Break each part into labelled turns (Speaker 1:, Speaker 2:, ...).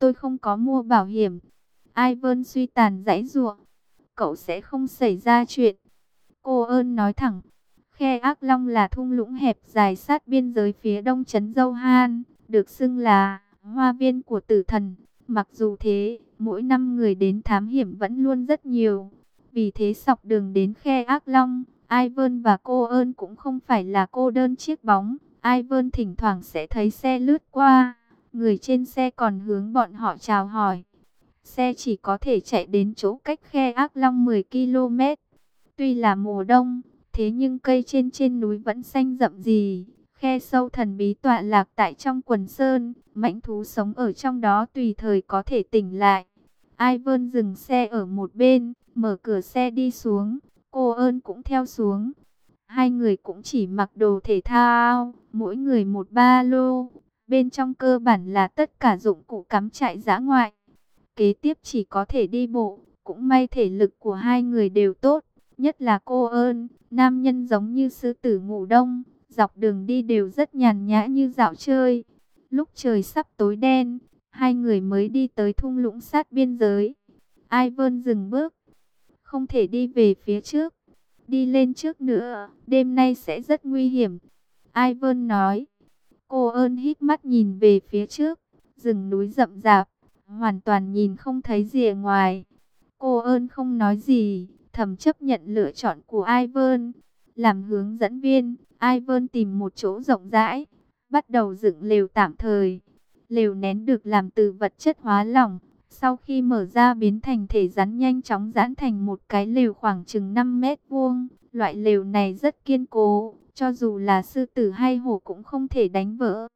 Speaker 1: tôi không có mua bảo hiểm. Ivan suy tàn giãy giụa. Cậu sẽ không xảy ra chuyện. Cô ơn nói thẳng. Khe Ác Long là thung lũng hẹp dài sát biên giới phía đông trấn Dâu Han, được xưng là hoa viên của tử thần. Mặc dù thế, mỗi năm người đến thám hiểm vẫn luôn rất nhiều. Vì thế dọc đường đến Khe Ác Long, Ivan và cô ơn cũng không phải là cô đơn chiếc bóng. Ivan thỉnh thoảng sẽ thấy xe lướt qua. Người trên xe còn hướng bọn họ chào hỏi. Xe chỉ có thể chạy đến chỗ cách Khe Ác Long 10 km. Tuy là mùa đông, thế nhưng cây trên núi vẫn xanh rậm rì. Khe sâu thần bí tọa lạc tại trong quần sơn, mãnh thú sống ở trong đó tùy thời có thể tỉnh lại. Ivan dừng xe ở một bên, mở cửa xe đi xuống, cô ơn cũng theo xuống. Hai người cũng chỉ mặc đồ thể thao, mỗi người một ba lô. Bên trong cơ bản là tất cả dụng cụ cắm trại dã ngoại. Kế tiếp chỉ có thể đi bộ, cũng may thể lực của hai người đều tốt. Nhất là cô ơn, nam nhân giống như sư tử ngủ đông, dọc đường đi đều rất nhàn nhã như dạo chơi. Lúc trời sắp tối đen, hai người mới đi tới thung lũng sát biên giới. Ivan dừng bước, không thể đi về phía trước, đi lên trước nữa, đêm nay sẽ rất nguy hiểm. Ivan nói. Cô ơn hít mắt nhìn về phía trước, rừng núi rậm rạp, hoàn toàn nhìn không thấy gì ngoài. Cô ơn không nói gì, thầm chấp nhận lựa chọn của Ivan. Làm hướng dẫn viên, Ivan tìm một chỗ rộng rãi, bắt đầu dựng lều tạm thời. Lều nén được làm từ vật chất hóa lỏng, sau khi mở ra biến thành thể rắn nhanh chóng giãn thành một cái lều khoảng chừng 5 mét vuông. Loại lều này rất kiên cố, cho dù là sư tử hay hổ cũng không thể đánh vỡ.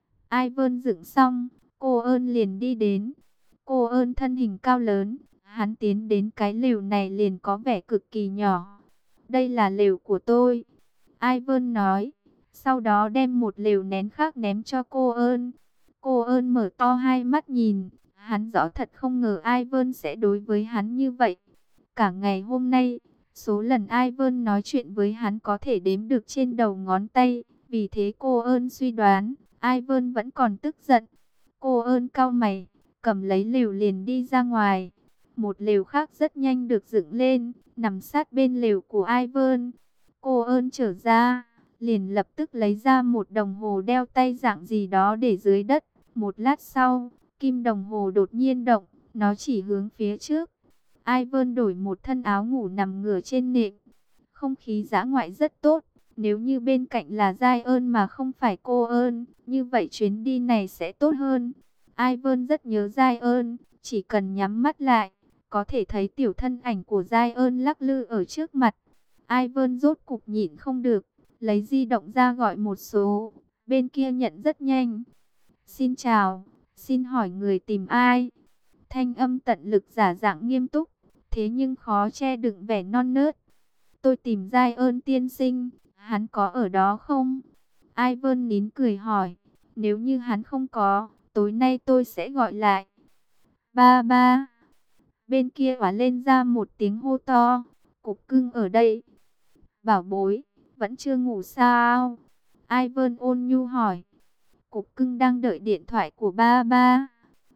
Speaker 1: Ivan dựng xong, cô ơn liền đi đến. Cô ơn thân hình cao lớn, hắn tiến đến cái lều này liền có vẻ cực kỳ nhỏ. Đây là lều của tôi, Ivan nói. Sau đó đem một lều nén khác ném cho cô ơn. Cô ơn mở to hai mắt nhìn, hắn rõ thật không ngờ Ivan sẽ đối với hắn như vậy. Cả ngày hôm nay, số lần Ivan nói chuyện với hắn có thể đếm được trên đầu ngón tay. Vì thế cô ơn suy đoán, Ivan vẫn còn tức giận. Cô ơn cau mày, cầm lấy lều liền đi ra ngoài. Một lều khác rất nhanh được dựng lên, nằm sát bên lều của Ivan. Cô ơn trở ra, liền lập tức lấy ra một đồng hồ đeo tay dạng gì đó để dưới đất. Một lát sau, kim đồng hồ đột nhiên động, nó chỉ hướng phía trước. Ivan đổi một thân áo ngủ nằm ngửa trên nệm. Không khí dã ngoại rất tốt. Nếu như bên cạnh là Giai ơn mà không phải cô ơn, như vậy chuyến đi này sẽ tốt hơn. Ivan rất nhớ Giai ơn, chỉ cần nhắm mắt lại, có thể thấy tiểu thân ảnh của Giai ơn lắc lư ở trước mặt. Ivan rốt cục nhịn không được, lấy di động ra gọi một số, bên kia nhận rất nhanh. Xin chào, xin hỏi người tìm ai? Thanh âm tận lực giả dạng nghiêm túc, thế nhưng khó che đựng vẻ non nớt. Tôi tìm Giai ơn tiên sinh, hắn có ở đó không? Ivan nín cười hỏi, nếu như hắn không có, tối nay tôi sẽ gọi lại. Ba ba. Bên kia hóa lên ra một tiếng hô to, cục cưng ở đây. Bảo bối, vẫn chưa ngủ sao? Ivan ôn nhu hỏi. Cục cưng đang đợi điện thoại của ba ba.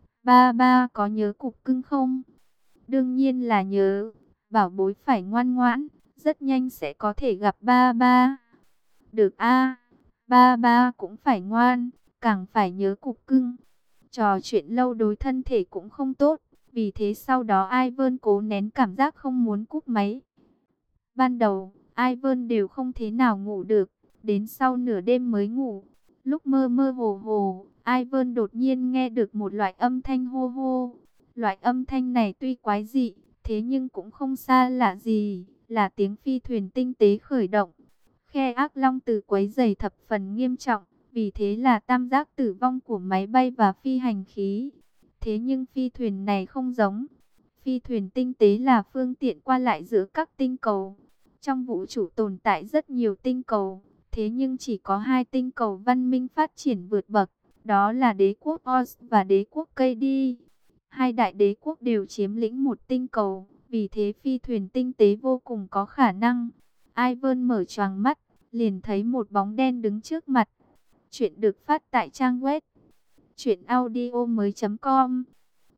Speaker 1: Ba ba có nhớ cục cưng không? Đương nhiên là nhớ. Bảo bối phải ngoan ngoãn, rất nhanh sẽ có thể gặp ba ba. Được a, ba ba cũng phải ngoan, càng phải nhớ cục cưng. Trò chuyện lâu đối thân thể cũng không tốt, vì thế sau đó Ivan cố nén cảm giác không muốn cúp máy. Ban đầu, Ivan đều không thế nào ngủ được, đến sau nửa đêm mới ngủ. Lúc mơ mơ hồ hồ, Ivan đột nhiên nghe được một loại âm thanh hô hô. Loại âm thanh này tuy quái dị, thế nhưng cũng không xa lạ gì, là tiếng phi thuyền tinh tế khởi động. Khe Ác Long từ quấy rầy thập phần nghiêm trọng, vì thế là tam giác tử vong của máy bay và phi hành khí. Thế nhưng phi thuyền này không giống. Phi thuyền tinh tế là phương tiện qua lại giữa các tinh cầu. Trong vũ trụ tồn tại rất nhiều tinh cầu, thế nhưng chỉ có hai tinh cầu văn minh phát triển vượt bậc, đó là đế quốc Oz và đế quốc Kady. Hai đại đế quốc đều chiếm lĩnh một tinh cầu, vì thế phi thuyền tinh tế vô cùng có khả năng. Ivan mở choàng mắt, liền thấy một bóng đen đứng trước mặt. Chuyện được phát tại trang web truyệnaudiomoi.com.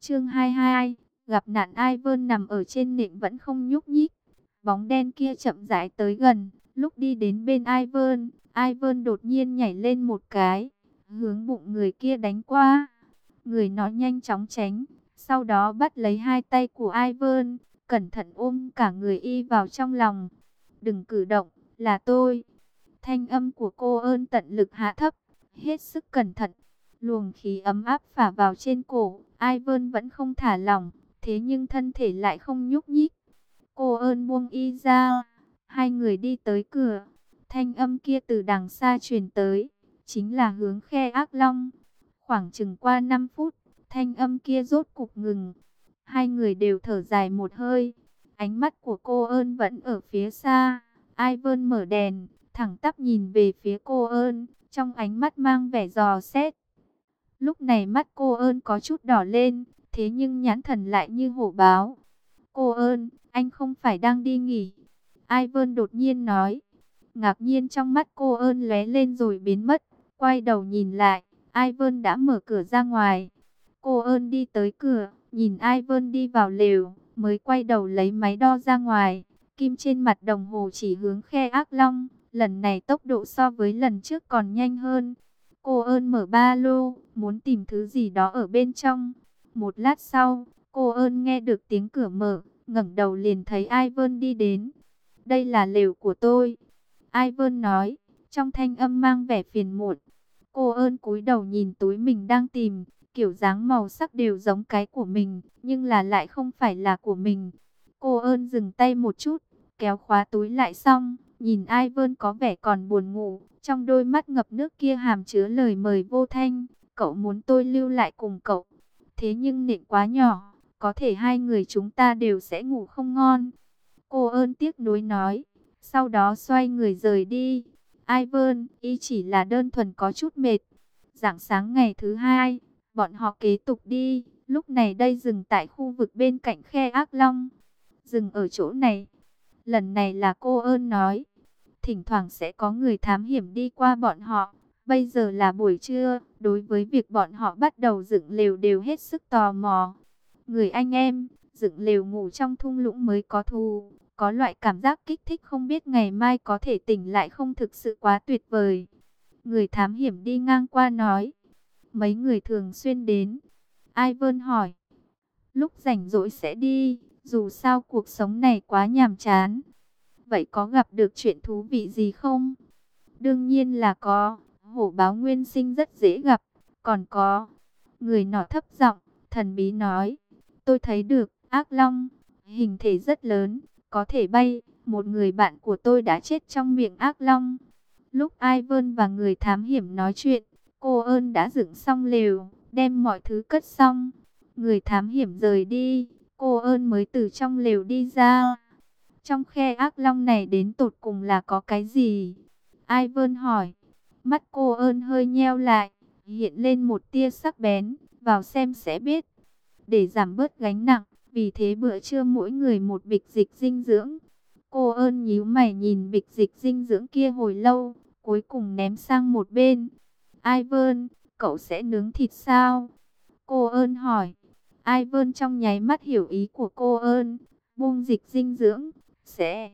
Speaker 1: Chương 22, gặp nạn. Ivan nằm ở trên nệm vẫn không nhúc nhích. Bóng đen kia chậm rãi tới gần, lúc đi đến bên Ivan, Ivan đột nhiên nhảy lên một cái, hướng bụng người kia đánh qua. Người nó nhanh chóng tránh, sau đó bắt lấy hai tay của Ivan, cẩn thận ôm cả người y vào trong lòng. Đừng cử động, là tôi. Thanh âm của cô ơn tận lực hạ thấp, hết sức cẩn thận. Luồng khí ấm áp phả vào trên cổ, Ivan vẫn không thả lỏng, thế nhưng thân thể lại không nhúc nhích. Cô ơn buông y ra, hai người đi tới cửa. Thanh âm kia từ đằng xa truyền tới, chính là hướng Khe Ác Long. Khoảng chừng qua 5 phút, thanh âm kia rốt cục ngừng. Hai người đều thở dài một hơi. Ánh mắt của cô ơn vẫn ở phía xa. Ivan mở đèn, thẳng tắp nhìn về phía cô ơn, trong ánh mắt mang vẻ dò xét. Lúc này mắt cô ơn có chút đỏ lên, thế nhưng nhãn thần lại như hổ báo. Cô ơn, anh không phải đang đi nghỉ? Ivan đột nhiên nói. Ngạc nhiên trong mắt cô ơn lóe lên rồi biến mất. Quay đầu nhìn lại, Ivan đã mở cửa ra ngoài. Cô ơn đi tới cửa, nhìn Ivan đi vào lều, mới quay đầu lấy máy đo ra ngoài. Kim trên mặt đồng hồ chỉ hướng Khe Ác Long. Lần này tốc độ so với lần trước còn nhanh hơn. Cô ơn mở ba lô, muốn tìm thứ gì đó ở bên trong. Một lát sau, cô ơn nghe được tiếng cửa mở, ngẩng đầu liền thấy Ivan đi đến. Đây là lều của tôi, Ivan nói, trong thanh âm mang vẻ phiền muộn. Cô ơn cúi đầu nhìn túi mình đang tìm, kiểu dáng màu sắc đều giống cái của mình, nhưng lại không phải là của mình. Cô ơn dừng tay một chút, kéo khóa túi lại xong, nhìn Ivan có vẻ còn buồn ngủ, trong đôi mắt ngập nước kia hàm chứa lời mời vô thanh. Cậu muốn tôi lưu lại cùng cậu, thế nhưng nệm quá nhỏ, có thể hai người chúng ta đều sẽ ngủ không ngon. Cô ơn tiếc nuối nói, sau đó xoay người rời đi. Ivan, y chỉ là đơn thuần có chút mệt. Rạng sáng ngày thứ hai, bọn họ kế tục đi, lúc này đây dừng tại khu vực bên cạnh Khe Ác Long. Dừng ở chỗ này, lần này là cô ơn nói. Thỉnh thoảng sẽ có người thám hiểm đi qua bọn họ. Bây giờ là buổi trưa, đối với việc bọn họ bắt đầu dựng lều đều hết sức tò mò. Người anh em, dựng lều ngủ trong thung lũng mới có thù. Có loại cảm giác kích thích không biết ngày mai có thể tỉnh lại không, thực sự quá tuyệt vời. Người thám hiểm đi ngang qua nói. Mấy người thường xuyên đến. Ivan hỏi. Lúc rảnh rỗi sẽ đi, dù sao cuộc sống này quá nhàm chán. Vậy có gặp được chuyện thú vị gì không? Đương nhiên là có. Hổ báo nguyên sinh rất dễ gặp. Còn có. Người nọ thấp giọng, thần bí nói. Tôi thấy được, ác long. Hình thể rất lớn, có thể bay. Một người bạn của tôi đã chết trong miệng ác long. Lúc Ivan và người thám hiểm nói chuyện, cô ơn đã dựng xong lều, đem mọi thứ cất xong. Người thám hiểm rời đi, cô ơn mới từ trong lều đi ra. Trong khe ác long này đến tột cùng là có cái gì? Ivan hỏi. Mắt cô ơn hơi nheo lại, hiện lên một tia sắc bén, vào xem sẽ biết. Để giảm bớt gánh nặng, vì thế bữa trưa mỗi người một bịch dịch dinh dưỡng. Cô ơn nhíu mày nhìn bịch dịch dinh dưỡng kia hồi lâu, cuối cùng ném sang một bên. Ivan, cậu sẽ nướng thịt sao? Cô ơn hỏi. Ivan trong nháy mắt hiểu ý của cô ơn, buông dịch dinh dưỡng. Sẽ.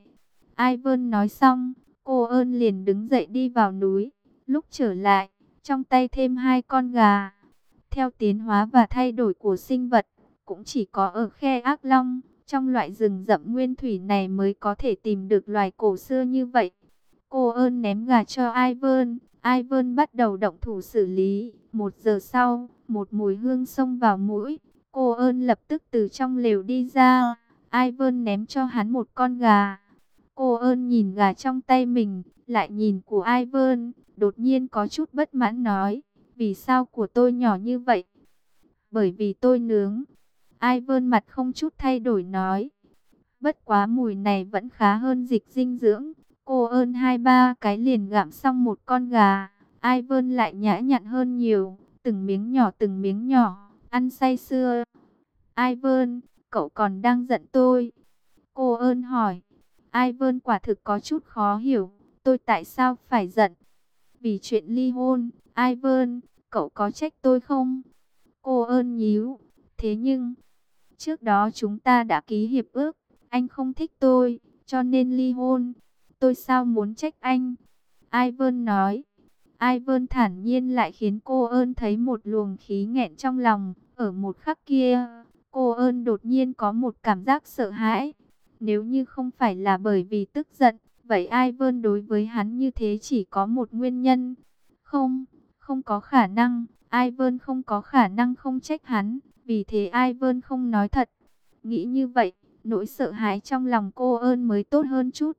Speaker 1: Ivan nói xong, cô ơn liền đứng dậy đi vào núi. Lúc trở lại, trong tay thêm hai con gà. Theo tiến hóa và thay đổi của sinh vật, cũng chỉ có ở Khe Ác Long, trong loại rừng rậm nguyên thủy này mới có thể tìm được loài cổ xưa như vậy. Cô ơn ném gà cho Ivan. Ivan bắt đầu động thủ xử lý. 1 giờ sau, một mùi hương xông vào mũi. Cô ơn lập tức từ trong lều đi ra. Ivan ném cho hắn một con gà. Cô ơn nhìn gà trong tay mình, lại nhìn của Ivan, đột nhiên có chút bất mãn nói. Vì sao của tôi nhỏ như vậy? Bởi vì tôi nướng. Ivan mặt không chút thay đổi nói. Bất quá mùi này vẫn khá hơn dịch dinh dưỡng. Cô ơn 2-3 cái liền gặm xong một con gà. Ivan lại nhã nhặn hơn nhiều. Từng miếng nhỏ, ăn say sưa. Ivan, cậu còn đang giận tôi? Cô ơn hỏi. Ivan quả thực có chút khó hiểu. Tôi tại sao phải giận? Vì chuyện ly hôn. Ivan, cậu có trách tôi không? Cô ơn nhíu. Thế nhưng, trước đó chúng ta đã ký hiệp ước, anh không thích tôi, cho nên ly hôn. Tôi sao muốn trách anh? Ivan nói. Ivan thản nhiên lại khiến cô ơn thấy một luồng khí nghẹn trong lòng. Ở một khắc kia, cô ơn đột nhiên có một cảm giác sợ hãi. Nếu như không phải là bởi vì tức giận, vậy Ivan đối với hắn như thế chỉ có một nguyên nhân. Không, không có khả năng. Ivan không có khả năng không trách hắn. Vì thế Ivan không nói thật. Nghĩ như vậy, nỗi sợ hãi trong lòng cô ơn mới tốt hơn chút.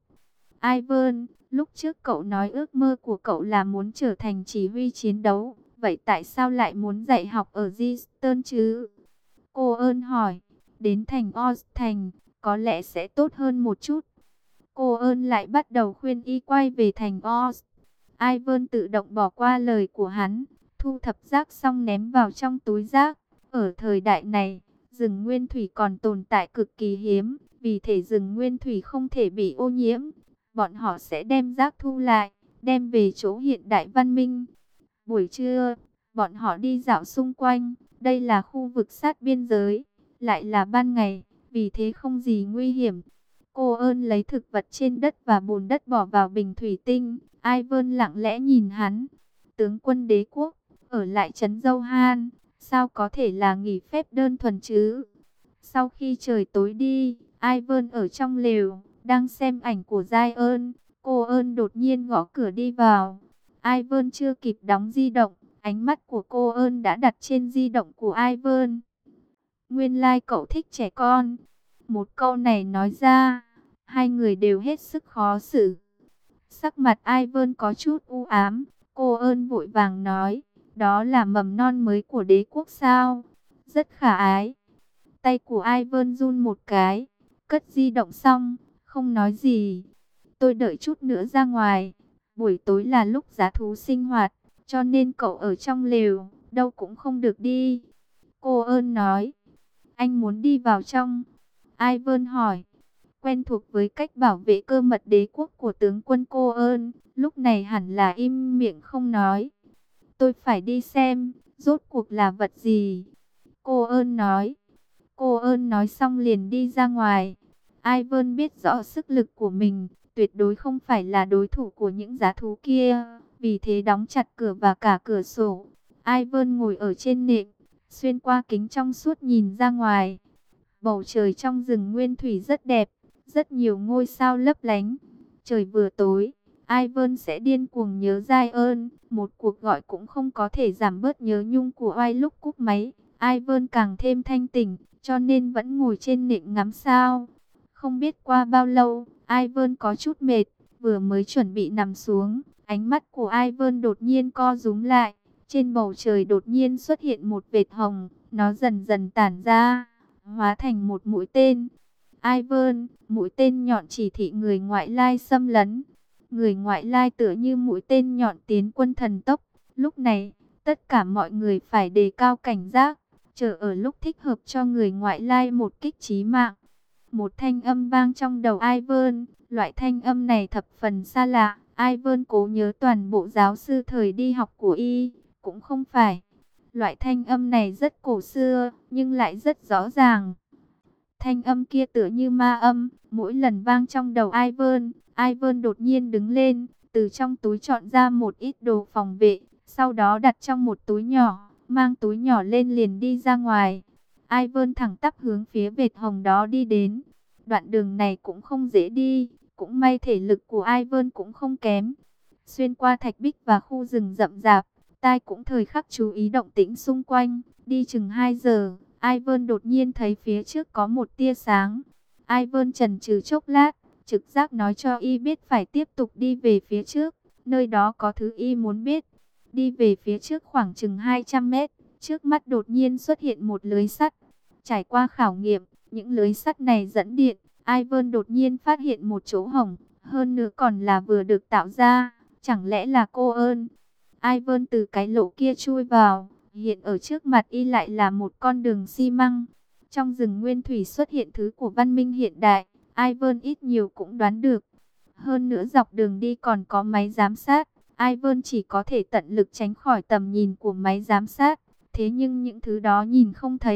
Speaker 1: Ivan, lúc trước cậu nói ước mơ của cậu là muốn trở thành chỉ huy chiến đấu. Vậy tại sao lại muốn dạy học ở Easton chứ? Cô ơn hỏi. Đến thành Oz thành, có lẽ sẽ tốt hơn một chút. Cô ơn lại bắt đầu khuyên y quay về thành Oz. Ivan tự động bỏ qua lời của hắn, thu thập rác xong ném vào trong túi rác. Ở thời đại này, rừng nguyên thủy còn tồn tại cực kỳ hiếm, vì thể rừng nguyên thủy không thể bị ô nhiễm. Bọn họ sẽ đem rác thu lại, đem về chỗ hiện đại văn minh. Buổi trưa, bọn họ đi dạo xung quanh, đây là khu vực sát biên giới, lại là ban ngày, vì thế không gì nguy hiểm. Cô ơn lấy thực vật trên đất và bùn đất bỏ vào bình thủy tinh. Ivan lặng lẽ nhìn hắn. Tướng quân đế quốc, ở lại trấn Dâu Han, sao có thể là nghỉ phép đơn thuần chứ? Sau khi trời tối đi, Ivan ở trong lều, đang xem ảnh của Zion. Cô ơn đột nhiên gõ cửa đi vào. Ivan chưa kịp đóng di động, ánh mắt của cô ơn đã đặt trên di động của Ivan. Nguyên lai cậu thích trẻ con. Một câu này nói ra, hai người đều hết sức khó xử. Sắc mặt Ivan có chút u ám, cô ơn vội vàng nói, đó là mầm non mới của đế quốc sao? Rất khả ái. Tay của Ivan run một cái, cất di động xong, không nói gì. Tôi đợi chút nữa ra ngoài, buổi tối là lúc giá thú sinh hoạt, cho nên cậu ở trong lều, đâu cũng không được đi. Cô ơn nói, anh muốn đi vào trong? Ivan hỏi. Quen thuộc với cách bảo vệ cơ mật đế quốc của tướng quân cô ơn, lúc này hẳn là im miệng không nói. Tôi phải đi xem, rốt cuộc là vật gì? Cô ơn nói. Cô ơn nói xong liền đi ra ngoài. Ivan biết rõ sức lực của mình, tuyệt đối không phải là đối thủ của những giá thú kia. Vì thế đóng chặt cửa và cả cửa sổ. Ivan ngồi ở trên nệm, xuyên qua kính trong suốt nhìn ra ngoài. Bầu trời trong rừng nguyên thủy rất đẹp, rất nhiều ngôi sao lấp lánh. Trời vừa tối, Ivan sẽ điên cuồng nhớ Zion. Một cuộc gọi cũng không có thể giảm bớt nhớ nhung của Oai lúc cúp máy. Ivan càng thêm thanh tỉnh, cho nên vẫn ngồi trên nệm ngắm sao. Không biết qua bao lâu, Ivan có chút mệt, vừa mới chuẩn bị nằm xuống. Ánh mắt của Ivan đột nhiên co rúm lại. Trên bầu trời đột nhiên xuất hiện một vệt hồng, nó dần dần tản ra, hóa thành một mũi tên. Ivan, mũi tên nhọn chỉ thị người ngoại lai xâm lấn. Người ngoại lai tựa như mũi tên nhọn tiến quân thần tốc. Lúc này, tất cả mọi người phải đề cao cảnh giác, chờ ở lúc thích hợp cho người ngoại lai một kích chí mạng. Một thanh âm vang trong đầu Ivan, loại thanh âm này thập phần xa lạ. Ivan cố nhớ toàn bộ giáo sư thời đi học của y, cũng không phải. Loại thanh âm này rất cổ xưa, nhưng lại rất rõ ràng. Thanh âm kia tựa như ma âm, mỗi lần vang trong đầu Ivan. Ivan đột nhiên đứng lên, từ trong túi chọn ra một ít đồ phòng vệ, sau đó đặt trong một túi nhỏ, mang túi nhỏ lên liền đi ra ngoài. Ivan thẳng tắp hướng phía vệt hồng đó đi đến. Đoạn đường này cũng không dễ đi, cũng may thể lực của Ivan cũng không kém. Xuyên qua thạch bích và khu rừng rậm rạp, tai cũng thời khắc chú ý động tĩnh xung quanh. Đi chừng 2 giờ, Ivan đột nhiên thấy phía trước có một tia sáng. Ivan chần chừ chốc lát, trực giác nói cho y biết phải tiếp tục đi về phía trước. Nơi đó có thứ y muốn biết. Đi về phía trước khoảng chừng 200 mét, trước mắt đột nhiên xuất hiện một lưới sắt. Trải qua khảo nghiệm, những lưới sắt này dẫn điện. Ivan đột nhiên phát hiện một chỗ hổng, hơn nữa còn là vừa được tạo ra. Chẳng lẽ là cô ơn? Ivan từ cái lỗ kia chui vào, hiện ở trước mặt y lại là một con đường xi măng. Trong rừng nguyên thủy xuất hiện thứ của văn minh hiện đại, Ivan ít nhiều cũng đoán được. Hơn nữa dọc đường đi còn có máy giám sát, Ivan chỉ có thể tận lực tránh khỏi tầm nhìn của máy giám sát. Thế nhưng những thứ đó nhìn không thấy,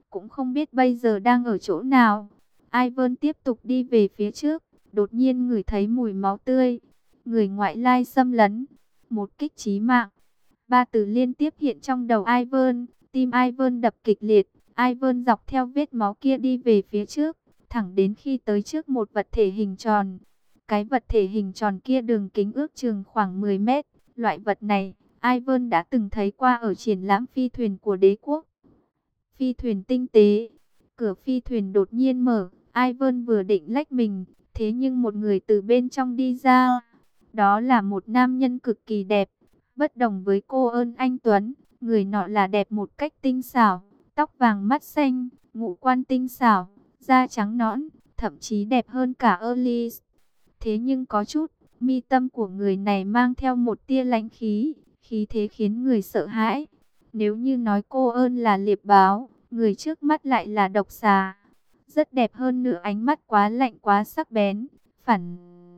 Speaker 1: cũng không biết bây giờ đang ở chỗ nào. Ivan tiếp tục đi về phía trước, đột nhiên ngửi thấy mùi máu tươi. Người ngoại lai xâm lấn, một kích chí mạng. Ba từ liên tiếp hiện trong đầu Ivan, tim Ivan đập kịch liệt. Ivan dọc theo vết máu kia đi về phía trước, thẳng đến khi tới trước một vật thể hình tròn. Cái vật thể hình tròn kia đường kính ước chừng khoảng 10 mét. Loại vật này, Ivan đã từng thấy qua ở triển lãm phi thuyền của đế quốc. Phi thuyền tinh tế. Cửa phi thuyền đột nhiên mở, Ivan vừa định lách mình, thế nhưng một người từ bên trong đi ra. Đó là một nam nhân cực kỳ đẹp, bất đồng với cô ơn anh Tuấn. Người nọ là đẹp một cách tinh xảo, tóc vàng mắt xanh, ngũ quan tinh xảo, da trắng nõn, thậm chí đẹp hơn cả Alice. Thế nhưng có chút, mi tâm của người này mang theo một tia lãnh khí, khí thế khiến người sợ hãi. Nếu như nói cô ơn là liệp báo, người trước mắt lại là độc xà. Rất đẹp hơn nữa, ánh mắt quá lạnh quá sắc bén, phản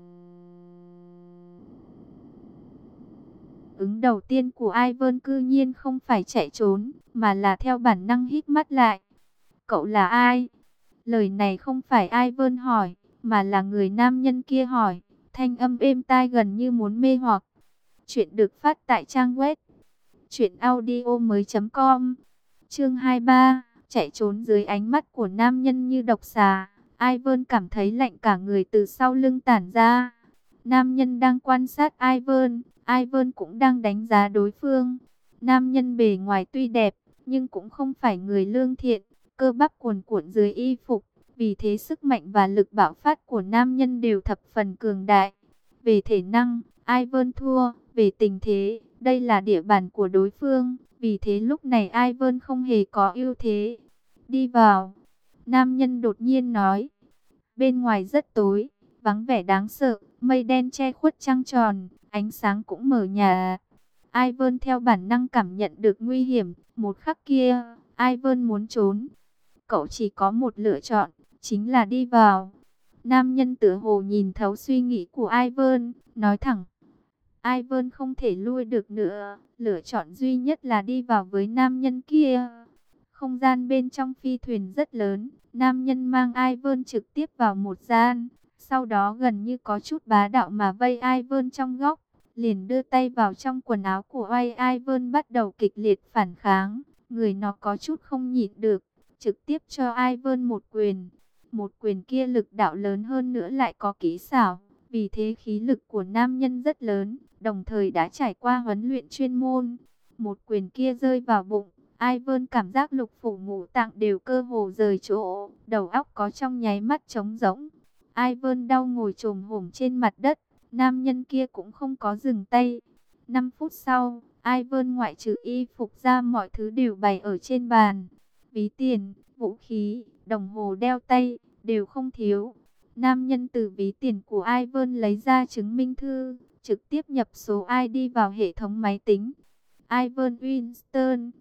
Speaker 1: ứng đầu tiên của Ivan cư nhiên không phải chạy trốn, mà là theo bản năng hít mắt lại. Cậu là ai? Lời này không phải Ivan hỏi, mà là người nam nhân kia hỏi, thanh âm êm tai gần như muốn mê hoặc. Chuyện được phát tại trang web truyệnaudiomoi.com. Chương 23, chạy trốn dưới ánh mắt của nam nhân như độc xà. Ivan cảm thấy lạnh cả người từ sau lưng tản ra. Nam nhân đang quan sát Ivan, Ivan cũng đang đánh giá đối phương. Nam nhân bề ngoài tuy đẹp, nhưng cũng không phải người lương thiện, cơ bắp cuồn cuộn dưới y phục. Vì thế sức mạnh và lực bạo phát của nam nhân đều thập phần cường đại. Về thể năng, Ivan thua, về tình thế, đây là địa bàn của đối phương. Vì thế lúc này Ivan không hề có ưu thế. Đi vào, nam nhân đột nhiên nói. Bên ngoài rất tối, vắng vẻ đáng sợ, mây đen che khuất trăng tròn, ánh sáng cũng mờ nhạt. Ivan theo bản năng cảm nhận được nguy hiểm, một khắc kia, Ivan muốn trốn. Cậu chỉ có một lựa chọn, chính là đi vào. Nam nhân tựa hồ nhìn thấu suy nghĩ của Ivan, nói thẳng. Ivan không thể lui được nữa, lựa chọn duy nhất là đi vào với nam nhân kia. Không gian bên trong phi thuyền rất lớn, nam nhân mang Ivan trực tiếp vào một gian, sau đó gần như có chút bá đạo mà vây Ivan trong góc, liền đưa tay vào trong quần áo của Ivan bắt đầu kịch liệt phản kháng. Người nó có chút không nhịn được, trực tiếp cho Ivan một quyền. Một quyền kia lực đạo lớn hơn nữa lại có kỹ xảo, vì thế khí lực của nam nhân rất lớn, đồng thời đã trải qua huấn luyện chuyên môn. Một quyền kia rơi vào bụng, Ivan cảm giác lục phủ ngũ tạng đều cơ hồ rời chỗ, đầu óc có trong nháy mắt trống rỗng. Ivan đau ngồi chồm hổm trên mặt đất, nam nhân kia cũng không có dừng tay. 5 phút sau, Ivan ngoại trừ y phục ra mọi thứ đều bày ở trên bàn. Ví tiền, vũ khí, đồng hồ đeo tay, đều không thiếu. Nam nhân từ ví tiền của Ivan lấy ra chứng minh thư, trực tiếp nhập số ID vào hệ thống máy tính. Ivan Winston,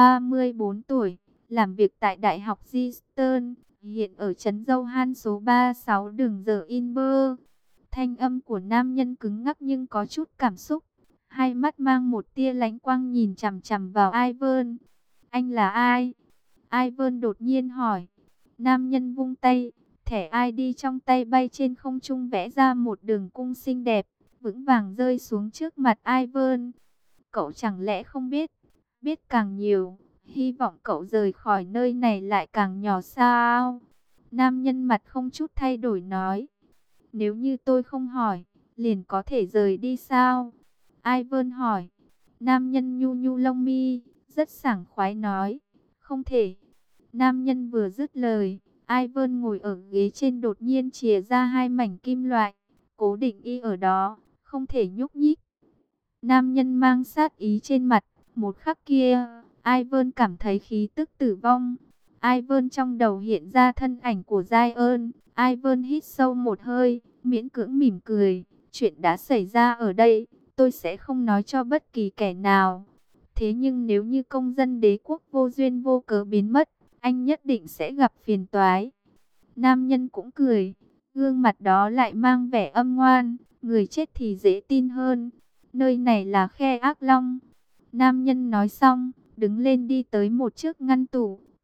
Speaker 1: 34 tuổi, làm việc tại Đại học Eastern, hiện ở trấn Dâu số 36 đường giờ Inber. Thanh âm của nam nhân cứng ngắc nhưng có chút cảm xúc. Hai mắt mang một tia lánh quang nhìn chằm chằm vào Ivan. Anh là ai? Ivan đột nhiên hỏi. Nam nhân vung tay, thẻ ID trong tay bay trên không trung vẽ ra một đường cung xinh đẹp, vững vàng rơi xuống trước mặt Ivan. Cậu chẳng lẽ không biết? Biết càng nhiều, hy vọng cậu rời khỏi nơi này lại càng nhỏ sao? Nam nhân mặt không chút thay đổi nói. Nếu như tôi không hỏi, liền có thể rời đi sao? Ivan hỏi. Nam nhân nhu nhu lông mi, rất sảng khoái nói. Không thể. Nam nhân vừa dứt lời, Ivan ngồi ở ghế trên đột nhiên chìa ra hai mảnh kim loại, cố định y ở đó, không thể nhúc nhích. Nam nhân mang sát ý trên mặt, một khắc kia, Ivan cảm thấy khí tức tử vong. Ivan trong đầu hiện ra thân ảnh của Zion. Ivan hít sâu một hơi, miễn cưỡng mỉm cười. Chuyện đã xảy ra ở đây, tôi sẽ không nói cho bất kỳ kẻ nào. Thế nhưng nếu như công dân đế quốc vô duyên vô cớ biến mất, anh nhất định sẽ gặp phiền toái. Nam nhân cũng cười, gương mặt đó lại mang vẻ âm ngoan, người chết thì dễ tin hơn. Nơi này là khe ác long. Nam nhân nói xong, đứng lên đi tới một chiếc ngăn tủ,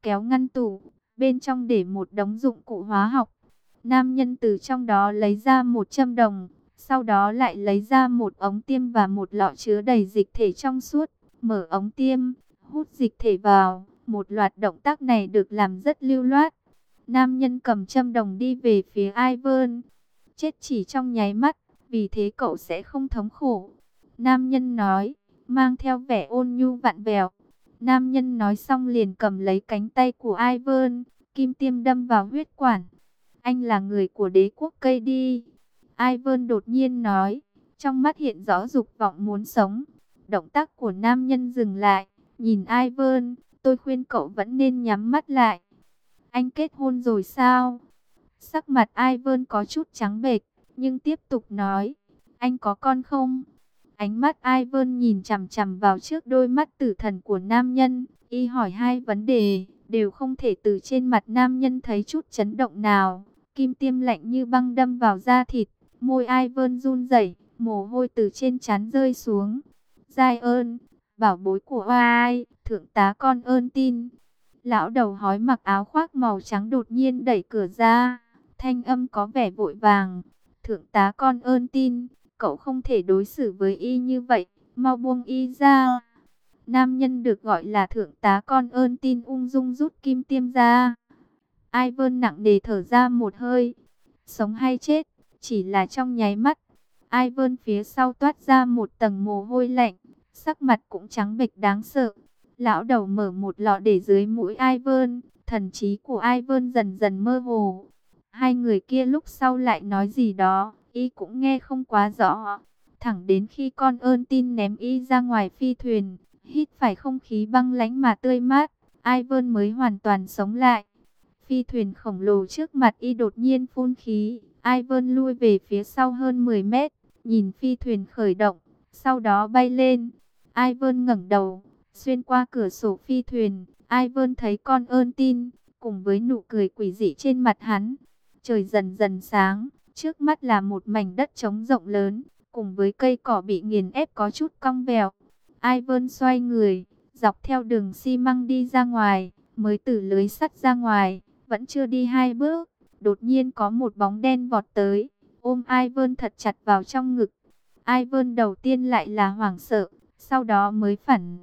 Speaker 1: kéo ngăn tủ, bên trong để một đống dụng cụ hóa học. Nam nhân từ trong đó lấy ra một châm đồng, sau đó lại lấy ra một ống tiêm và một lọ chứa đầy dịch thể trong suốt, mở ống tiêm, hút dịch thể vào. Một loạt động tác này được làm rất lưu loát. Nam nhân cầm châm đồng đi về phía Ivan. Chết chỉ trong nháy mắt, vì thế cậu sẽ không thống khổ. Nam nhân nói, mang theo vẻ ôn nhu vặn vẹo. Nam nhân nói xong liền cầm lấy cánh tay của Ivan, kim tiêm đâm vào huyết quản. Anh là người của đế quốc cây đi. Ivan đột nhiên nói, trong mắt hiện rõ dục vọng muốn sống. Động tác của nam nhân dừng lại, nhìn Ivan, tôi khuyên cậu vẫn nên nhắm mắt lại. Anh kết hôn rồi sao? Sắc mặt Ivan có chút trắng bệch, nhưng tiếp tục nói, anh có con không? Ánh mắt Ivan nhìn chằm chằm vào trước đôi mắt tử thần của nam nhân, y hỏi hai vấn đề, đều không thể từ trên mặt nam nhân thấy chút chấn động nào. Kim tiêm lạnh như băng đâm vào da thịt, môi Ivan run rẩy, mồ hôi từ trên trán rơi xuống. Giai ơn, bảo bối của ai, thượng tá con ơn tin. Lão đầu hói mặc áo khoác màu trắng đột nhiên đẩy cửa ra, thanh âm có vẻ vội vàng. Thượng tá con ơn tin, cậu không thể đối xử với y như vậy, mau buông y ra. Nam nhân được gọi là thượng tá con ơn tin ung dung rút kim tiêm ra. Ivan nặng nề thở ra một hơi. Sống hay chết, chỉ là trong nháy mắt. Ivan phía sau toát ra một tầng mồ hôi lạnh, sắc mặt cũng trắng bệch đáng sợ. Lão đầu mở một lọ để dưới mũi Ivan, thần trí của Ivan dần dần mơ hồ. Hai người kia lúc sau lại nói gì đó, y cũng nghe không quá rõ. Thẳng đến khi con ơn tin ném y ra ngoài phi thuyền, hít phải không khí băng lãnh mà tươi mát, Ivan mới hoàn toàn sống lại. Phi thuyền khổng lồ trước mặt y đột nhiên phun khí, Ivan lui về phía sau hơn 10 mét, nhìn phi thuyền khởi động, sau đó bay lên. Ivan ngẩng đầu, xuyên qua cửa sổ phi thuyền, Ivan thấy con ơn tin, cùng với nụ cười quỷ dị trên mặt hắn. Trời dần dần sáng, trước mắt là một mảnh đất trống rộng lớn, cùng với cây cỏ bị nghiền ép có chút cong vẹo. Ivan xoay người, dọc theo đường xi măng đi ra ngoài, mới từ lưới sắt ra ngoài, vẫn chưa đi hai bước, đột nhiên có một bóng đen vọt tới, ôm Ivan thật chặt vào trong ngực. Ivan đầu tiên lại là hoảng sợ, sau đó mới phản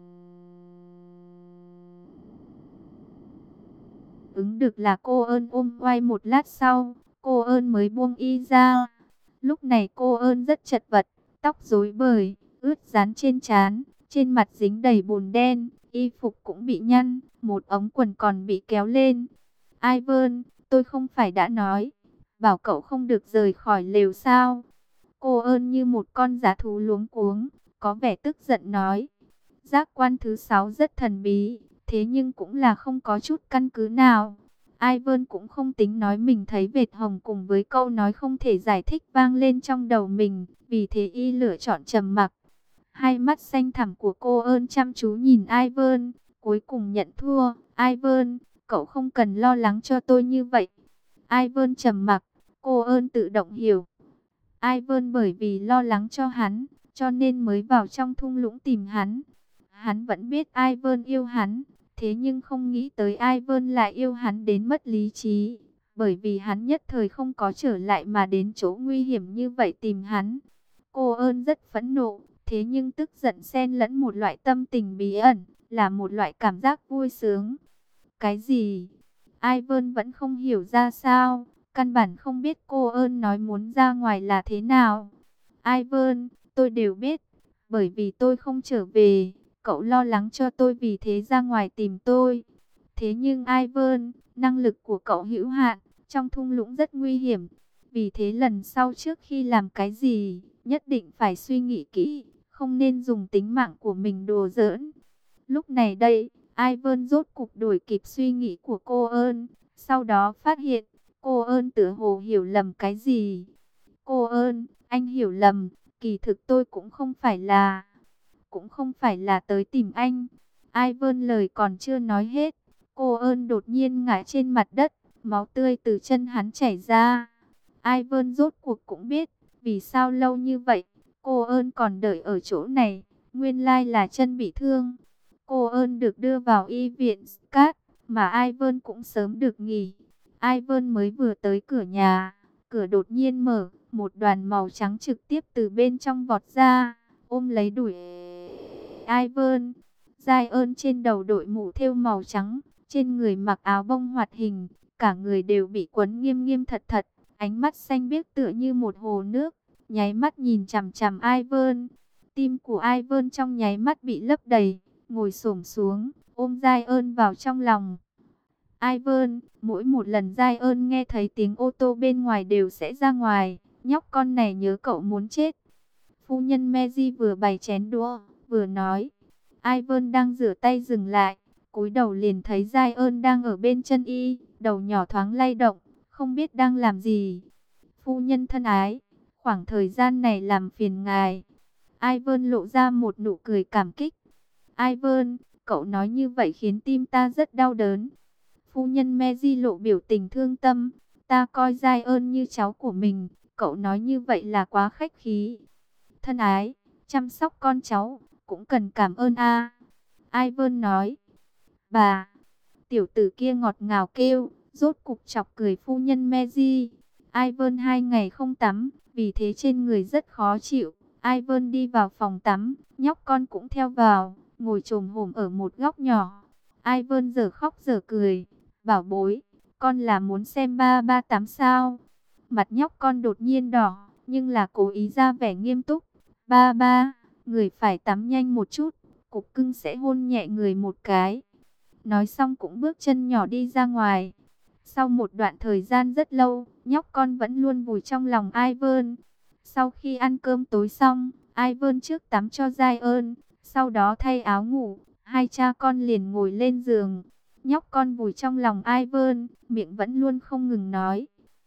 Speaker 1: ứng được là cô ơn ôm oai. Một lát sau, cô ơn mới buông y ra. Lúc này cô ơn rất chật vật, tóc rối bời, ướt dán trên trán, trên mặt dính đầy bùn đen, y phục cũng bị nhăn, một ống quần còn bị kéo lên. Ivan, tôi không phải đã nói, bảo cậu không được rời khỏi lều sao? Cô ơn như một con dã thú luống cuống, có vẻ tức giận nói. Giác quan thứ 6 rất thần bí, thế nhưng cũng là không có chút căn cứ nào. Ivan cũng không tính nói mình thấy vệt hồng cùng với câu nói không thể giải thích vang lên trong đầu mình, vì thế y lựa chọn trầm mặc. Hai mắt xanh thẳm của cô ơn chăm chú nhìn Ivan, cuối cùng nhận thua. Ivan, cậu không cần lo lắng cho tôi như vậy. Ivan trầm mặc, cô ơn tự động hiểu. Ivan bởi vì lo lắng cho hắn, cho nên mới vào trong thung lũng tìm hắn. Hắn vẫn biết Ivan yêu hắn, thế nhưng không nghĩ tới Ivan lại yêu hắn đến mất lý trí. Bởi vì hắn nhất thời không có trở lại mà đến chỗ nguy hiểm như vậy tìm hắn. Cô ơn rất phẫn nộ, thế nhưng tức giận xen lẫn một loại tâm tình bí ẩn, là một loại cảm giác vui sướng. Cái gì? Ivan vẫn không hiểu ra sao, căn bản không biết cô ơn nói muốn ra ngoài là thế nào. Ivan, tôi đều biết, bởi vì tôi không trở về, cậu lo lắng cho tôi vì thế ra ngoài tìm tôi. Thế nhưng Ivan, năng lực của cậu hữu hạn, trong thung lũng rất nguy hiểm. Vì thế lần sau trước khi làm cái gì, nhất định phải suy nghĩ kỹ, không nên dùng tính mạng của mình đùa giỡn. Lúc này đây, Ivan rốt cục đổi kịp suy nghĩ của cô ơn, sau đó phát hiện, cô ơn tựa hồ hiểu lầm cái gì. Cô ơn, anh hiểu lầm, kỳ thực tôi cũng không phải là tới tìm anh. Ivan lời còn chưa nói hết, cô ơn đột nhiên ngã trên mặt đất, máu tươi từ chân hắn chảy ra. Ivan rốt cuộc cũng biết, vì sao lâu như vậy, cô ơn còn đợi ở chỗ này, nguyên lai là chân bị thương. Cô ơn được đưa vào y viện Scott, mà Ivan cũng sớm được nghỉ. Ivan mới vừa tới cửa nhà, cửa đột nhiên mở, một đoàn màu trắng trực tiếp từ bên trong vọt ra, ôm lấy đuổi Ivan. Giant trên đầu đội mũ thêu màu trắng, trên người mặc áo bông hoạt hình, cả người đều bị quấn nghiêm nghiêm thật thật, ánh mắt xanh biếc tựa như một hồ nước, nháy mắt nhìn chằm chằm Ivan. Tim của Ivan trong nháy mắt bị lấp đầy, ngồi xổm xuống, ôm Giant vào trong lòng. Ivan, mỗi một lần Giant nghe thấy tiếng ô tô bên ngoài đều sẽ ra ngoài, nhóc con này nhớ cậu muốn chết. Phu nhân Mary vừa bày chén đũa, vừa nói. Ivan đang rửa tay dừng lại, cúi đầu liền thấy Giant đang ở bên chân y, đầu nhỏ thoáng lay động, không biết đang làm gì. Phu nhân thân ái, khoảng thời gian này làm phiền ngài. Ivan lộ ra một nụ cười cảm kích. Ivan, cậu nói như vậy khiến tim ta rất đau đớn. Phu nhân Mary lộ biểu tình thương tâm. Ta coi Giant như cháu của mình, cậu nói như vậy là quá khách khí. Thân ái, chăm sóc con cháu, cũng cần cảm ơn a. Ivan nói. Bà, tiểu tử kia ngọt ngào kêu, rốt cục chọc cười phu nhân Mary. Ivan 2 ngày không tắm, vì thế trên người rất khó chịu. Ivan đi vào phòng tắm, nhóc con cũng theo vào, ngồi chồm hổm ở một góc nhỏ. Ivan giờ khóc giờ cười. Bảo bối, con là muốn xem ba ba tắm sao? Mặt nhóc con đột nhiên đỏ, nhưng là cố ý ra vẻ nghiêm túc. Ba ba, người phải tắm nhanh một chút, cục cưng sẽ hôn nhẹ người một cái. Nói xong cũng bước chân nhỏ đi ra ngoài. Sau một đoạn thời gian rất lâu, nhóc con vẫn luôn vùi trong lòng Ivan. Sau khi ăn cơm tối xong, Ivan trước tắm cho Giant, sau đó thay áo ngủ, hai cha con liền ngồi lên giường. Nhóc con vùi trong lòng Ivan, miệng vẫn luôn không ngừng nói.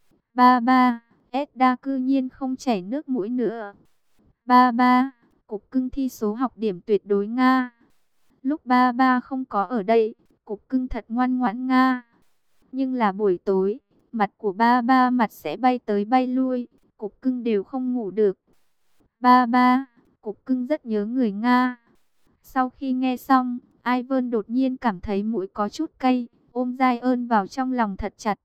Speaker 1: Ba ba, Edda cư nhiên không chảy nước mũi nữa. Ba ba, cục cưng thi số học điểm tuyệt đối Nga. Lúc ba ba không có ở đây, cục cưng thật ngoan ngoãn Nga. Nhưng là buổi tối, mặt của ba ba mặt sẽ bay tới bay lui, cục cưng đều không ngủ được. Ba ba, cục cưng rất nhớ người Nga. Sau khi nghe xong, Ivan đột nhiên cảm thấy mũi có chút cay, ôm Giant vào trong lòng thật chặt.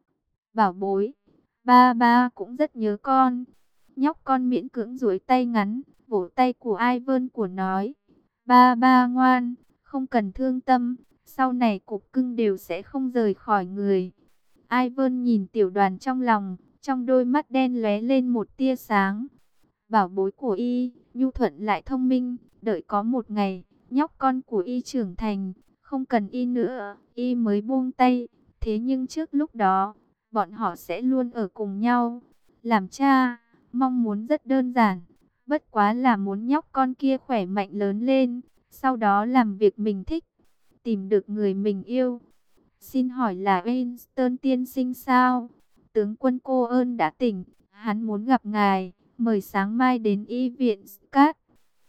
Speaker 1: Bảo bối, ba ba cũng rất nhớ con. Nhóc con miễn cưỡng duỗi tay ngắn, vỗ tay của Ivan của nói. Ba ba ngoan, không cần thương tâm, sau này cục cưng đều sẽ không rời khỏi người. Ivan nhìn tiểu đoàn trong lòng, trong đôi mắt đen lóe lên một tia sáng. Bảo bối của y, nhu thuận lại thông minh, đợi có một ngày, nhóc con của y trưởng thành, không cần y nữa, y mới buông tay. Thế nhưng trước lúc đó, bọn họ sẽ luôn ở cùng nhau. Làm cha, mong muốn rất đơn giản, bất quá là muốn nhóc con kia khỏe mạnh lớn lên, sau đó làm việc mình thích, tìm được người mình yêu. Xin hỏi là Winston tiên sinh sao? Tướng quân Cô ơn đã tỉnh, hắn muốn gặp ngài, mời sáng mai đến y viện Scott.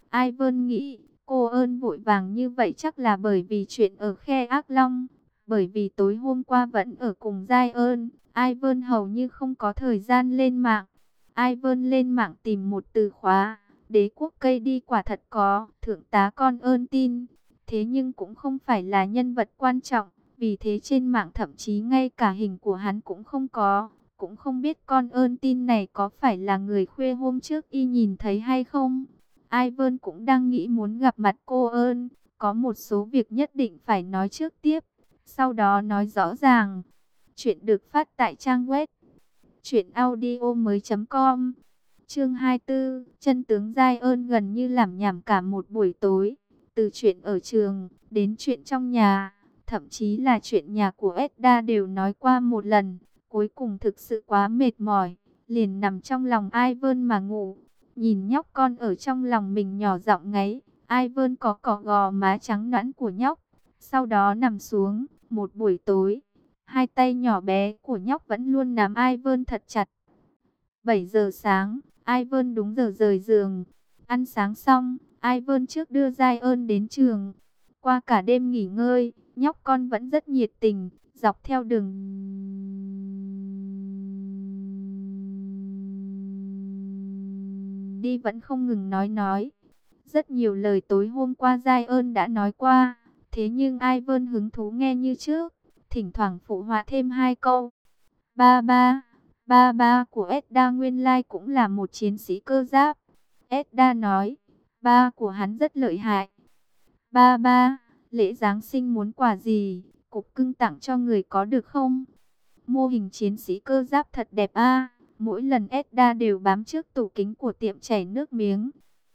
Speaker 1: Ivan nghĩ, Cô ơn vội vàng như vậy chắc là bởi vì chuyện ở khe Ác Long, bởi vì tối hôm qua vẫn ở cùng Giant. Ivan hầu như không có thời gian lên mạng. Ivan lên mạng tìm một từ khóa, đế quốc cây đi quả thật có, thượng tá con ơn tin, thế nhưng cũng không phải là nhân vật quan trọng. Vì thế trên mạng thậm chí ngay cả hình của hắn cũng không có, cũng không biết con ơn tin này có phải là người khuya hôm trước y nhìn thấy hay không. Ivan cũng đang nghĩ muốn gặp mặt cô ơn, có một số việc nhất định phải nói trước tiếp, sau đó nói rõ ràng. Chuyện được phát tại trang web truyệnaudiomoi.com. Chương 24, chân tướng Giant gần như làm nhảm cả một buổi tối, từ chuyện ở trường đến chuyện trong nhà. Thậm chí là chuyện nhà của Edda đều nói qua một lần. Cuối cùng thực sự quá mệt mỏi, liền nằm trong lòng Ivan mà ngủ. Nhìn nhóc con ở trong lòng mình nhỏ giọng ngáy, Ivan có cọ gò má trắng nõn của nhóc, sau đó nằm xuống. Một buổi tối, hai tay nhỏ bé của nhóc vẫn luôn nắm Ivan thật chặt. 7 giờ sáng, Ivan đúng giờ rời giường. Ăn sáng xong, Ivan trước đưa Giant đến trường. Qua cả đêm nghỉ ngơi, nhóc con vẫn rất nhiệt tình, dọc theo đường đi vẫn không ngừng nói. Rất nhiều lời tối hôm qua Giant đã nói qua, thế nhưng Ivan hứng thú nghe như trước. thỉnh thoảng phụ họa thêm hai câu. Ba ba, ba ba của Edda nguyên lai cũng là một chiến sĩ cơ giáp. Edda nói, ba của hắn rất lợi hại. Ba ba, lễ Giáng sinh muốn quà gì, cục cưng tặng cho người có được không? Mô hình chiến sĩ cơ giáp thật đẹp a. Mỗi lần Edda đều bám trước tủ kính của tiệm chảy nước miếng.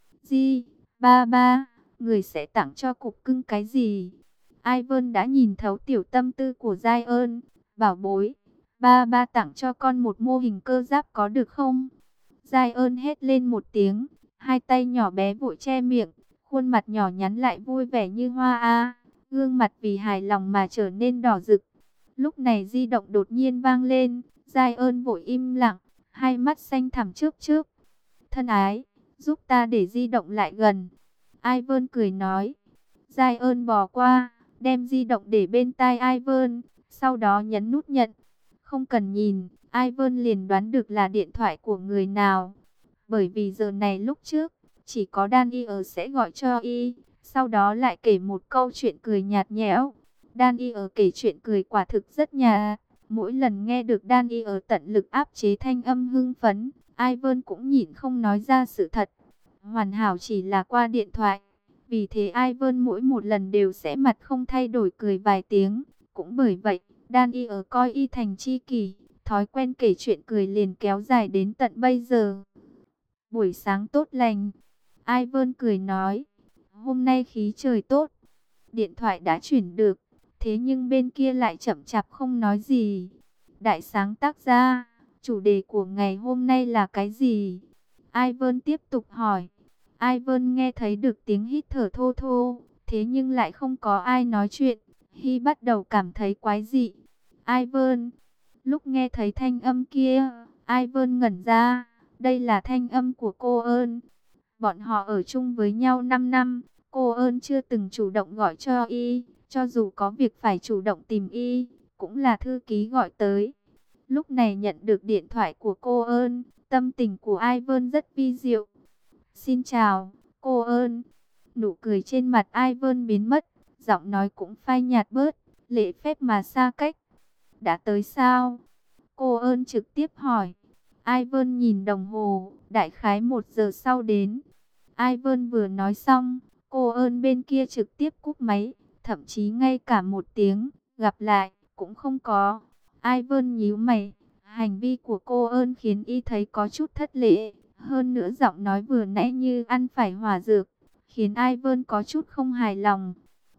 Speaker 1: Di, ba ba, người sẽ tặng cho cục cưng cái gì? Ivan đã nhìn thấu tiểu tâm tư của Zion. Bảo bối, ba ba tặng cho con một mô hình cơ giáp có được không? Zion hét lên một tiếng, hai tay nhỏ bé vội che miệng, khuôn mặt nhỏ nhắn lại vui vẻ như hoa a, gương mặt vì hài lòng mà trở nên đỏ rực. Lúc này di động đột nhiên vang lên, Zion vội im lặng, hai mắt xanh thẳm chớp chớp. Thân ái, giúp ta để di động lại gần. Ivan cười nói. Zion bò qua, đem di động để bên tai Ivan, sau đó nhấn nút nhận. Không cần nhìn, Ivan liền đoán được là điện thoại của người nào. Bởi vì giờ này lúc trước, chỉ có Daniel sẽ gọi cho y, sau đó lại kể một câu chuyện cười nhạt nhẽo. Daniel kể chuyện cười quả thực rất nhạt. Mỗi lần nghe được Daniel tận lực áp chế thanh âm hưng phấn, Ivan cũng nhịn không nói ra sự thật. Hoàn hảo chỉ là qua điện thoại. Vì thế Ivan mỗi một lần đều sẽ mặt không thay đổi cười vài tiếng. Cũng bởi vậy, Daniel coi y thành tri kỷ, thói quen kể chuyện cười liền kéo dài đến tận bây giờ. Buổi sáng tốt lành, Ivan cười nói, hôm nay khí trời tốt. Điện thoại đã chuyển được, thế nhưng bên kia lại chậm chạp không nói gì. Đại sáng tác ra, chủ đề của ngày hôm nay là cái gì? Ivan tiếp tục hỏi. Ivan nghe thấy được tiếng hít thở thô thô, thế nhưng lại không có ai nói chuyện. Hy bắt đầu cảm thấy quái dị. Ivan, lúc nghe thấy thanh âm kia, Ivan ngẩn ra. Đây là thanh âm của cô ơn. Bọn họ ở chung với nhau 5 năm, cô ơn chưa từng chủ động gọi cho y, cho dù có việc phải chủ động tìm y, cũng là thư ký gọi tới. Lúc này nhận được điện thoại của cô ơn, tâm tình của Ivan rất vi diệu. Xin chào, cô ơn. Nụ cười trên mặt Ivan biến mất, giọng nói cũng phai nhạt bớt, lễ phép mà xa cách. Đã tới sao? Cô ơn trực tiếp hỏi. Ivan nhìn đồng hồ, đại khái 1 giờ sau đến. Ivan vừa nói xong, cô ơn bên kia trực tiếp cúp máy, thậm chí ngay cả một tiếng gặp lại cũng không có. Ivan nhíu mày, hành vi của cô ơn khiến y thấy có chút thất lễ, hơn nữa giọng nói vừa nãy như ăn phải hỏa dược, khiến Ivan có chút không hài lòng.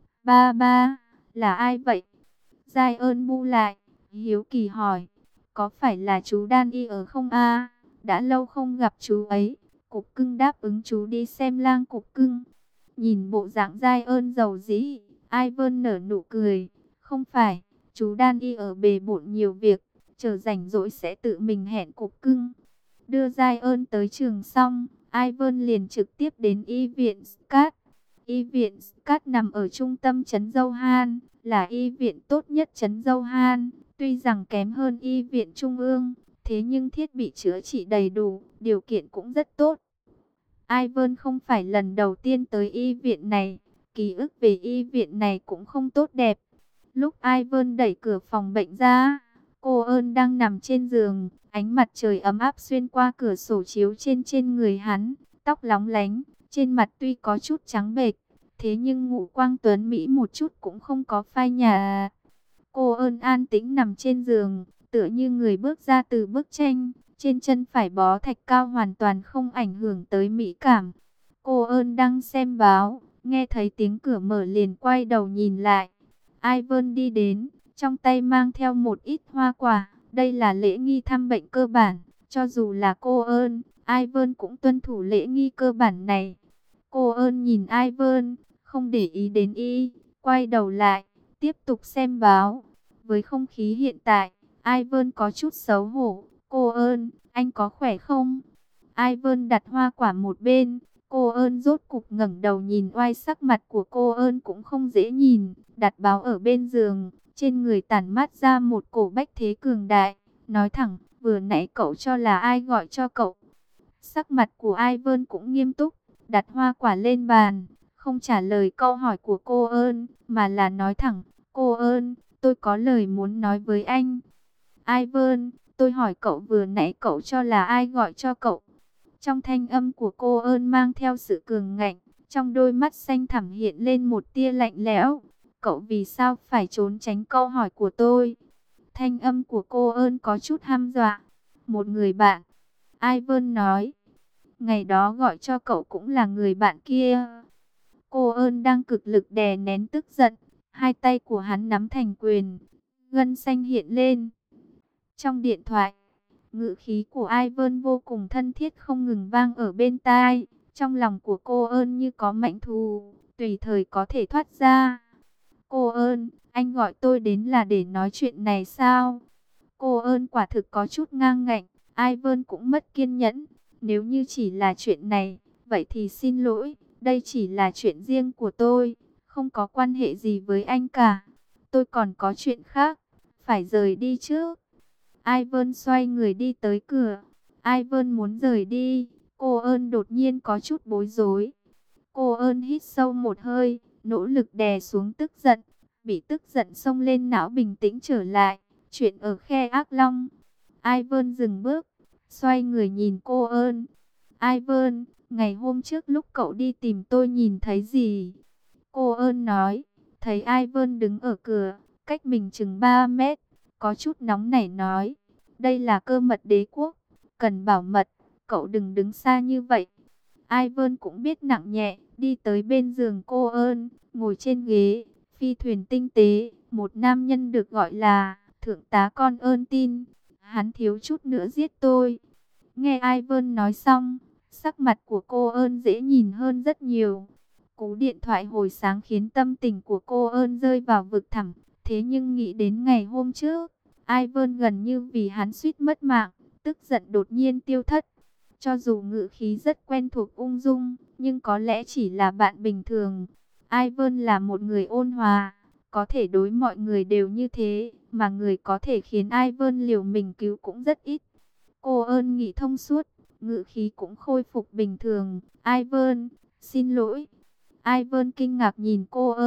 Speaker 1: Ba ba, là ai vậy? Zion bu lại, hiếu kỳ hỏi, có phải là chú Daniel không a? Đã lâu không gặp chú ấy. Cục cưng đáp ứng chú đi xem lang cục cưng. Nhìn bộ dạng Zion giàu dĩ, Ivan nở nụ cười. Không phải, chú Daniel bề bộn nhiều việc, chờ rảnh rỗi sẽ tự mình hẹn cục cưng. Đưa Zion tới trường xong, Ivan liền trực tiếp đến y viện Scott. Y viện Scott nằm ở trung tâm trấn Dâu Han, là y viện tốt nhất trấn Dâu Han. Tuy rằng kém hơn y viện trung ương, thế nhưng thiết bị chữa trị đầy đủ, điều kiện cũng rất tốt. Ivan không phải lần đầu tiên tới y viện này, ký ức về y viện này cũng không tốt đẹp. Lúc Ivan đẩy cửa phòng bệnh ra, cô ơn đang nằm trên giường, ánh mặt trời ấm áp xuyên qua cửa sổ chiếu trên người hắn, tóc lóng lánh, trên mặt tuy có chút trắng bệch, thế nhưng ngũ quang tuấn mỹ một chút cũng không có phai nhạt. Cô ơn an tĩnh nằm trên giường, tựa như người bước ra từ bức tranh, trên chân phải bó thạch cao hoàn toàn không ảnh hưởng tới mỹ cảm. Cô ơn đang xem báo, nghe thấy tiếng cửa mở liền quay đầu nhìn lại. Ivan đi đến, trong tay mang theo một ít hoa quả, đây là lễ nghi thăm bệnh cơ bản, cho dù là cô ơn, Ivan cũng tuân thủ lễ nghi cơ bản này. Cô ơn nhìn Ivan, không để ý đến y, quay đầu lại, tiếp tục xem báo. Với không khí hiện tại, Ivan có chút xấu hổ. Cô ơn, anh có khỏe không? Ivan đặt hoa quả một bên. Cô ơn rốt cục ngẩng đầu nhìn oai, sắc mặt của cô ơn cũng không dễ nhìn. Đặt báo ở bên giường, trên người tản mát ra một cổ bách thế cường đại. Nói thẳng, vừa nãy cậu cho là ai gọi cho cậu? Sắc mặt của Ivan cũng nghiêm túc, đặt hoa quả lên bàn, không trả lời câu hỏi của cô ơn, mà là nói thẳng, cô ơn, tôi có lời muốn nói với anh. Ivan, tôi hỏi cậu vừa nãy cậu cho là ai gọi cho cậu? Trong thanh âm của cô ơn mang theo sự cường ngạnh, trong đôi mắt xanh thẳm hiện lên một tia lạnh lẽo. Cậu vì sao phải trốn tránh câu hỏi của tôi? Thanh âm của cô ơn có chút hăm dọa. Một người bạn. Ivan nói. Ngày đó gọi cho cậu cũng là người bạn kia. Cô ơn đang cực lực đè nén tức giận. Hai tay của hắn nắm thành quyền. Gân xanh hiện lên. Trong điện thoại, ngữ khí của Ivan vô cùng thân thiết không ngừng vang ở bên tai. Trong lòng của cô ơn như có mãnh thú, tùy thời có thể thoát ra. Cô ơn, anh gọi tôi đến là để nói chuyện này sao? Cô ơn quả thực có chút ngang ngạnh, Ivan cũng mất kiên nhẫn. Nếu như chỉ là chuyện này, vậy thì xin lỗi, đây chỉ là chuyện riêng của tôi, không có quan hệ gì với anh cả. Tôi còn có chuyện khác, phải rời đi trước. Ivan xoay người đi tới cửa. Ivan muốn rời đi, cô ơn đột nhiên có chút bối rối. Cô ơn hít sâu một hơi, nỗ lực đè xuống tức giận. Bị tức giận xông lên não bình tĩnh trở lại. Chuyện ở khe Ác Long. Ivan dừng bước, xoay người nhìn cô ơn. Ivan, ngày hôm trước lúc cậu đi tìm tôi nhìn thấy gì? Cô ơn nói, thấy Ivan đứng ở cửa, cách mình chừng 3 mét. Có chút nóng nảy nói, đây là cơ mật đế quốc, cần bảo mật, cậu đừng đứng xa như vậy. Ivan cũng biết nặng nhẹ, đi tới bên giường cô ơn, ngồi trên ghế, phi thuyền tinh tế, một nam nhân được gọi là thượng tá con ơn tin. Hắn thiếu chút nữa giết tôi. Nghe Ivan nói xong, sắc mặt của cô ơn dễ nhìn hơn rất nhiều. Cú điện thoại hồi sáng khiến tâm tình của cô ơn rơi vào vực thẳm. Thế nhưng nghĩ đến ngày hôm trước, Ivan gần như vì hắn suýt mất mạng, tức giận đột nhiên tiêu thất. Cho dù ngữ khí rất quen thuộc ung dung, nhưng có lẽ chỉ là bạn bình thường. Ivan là một người ôn hòa, có thể đối mọi người đều như thế, mà người có thể khiến Ivan liều mình cứu cũng rất ít. Cô ơn nghĩ thông suốt, ngữ khí cũng khôi phục bình thường. Ivan, xin lỗi. Ivan kinh ngạc nhìn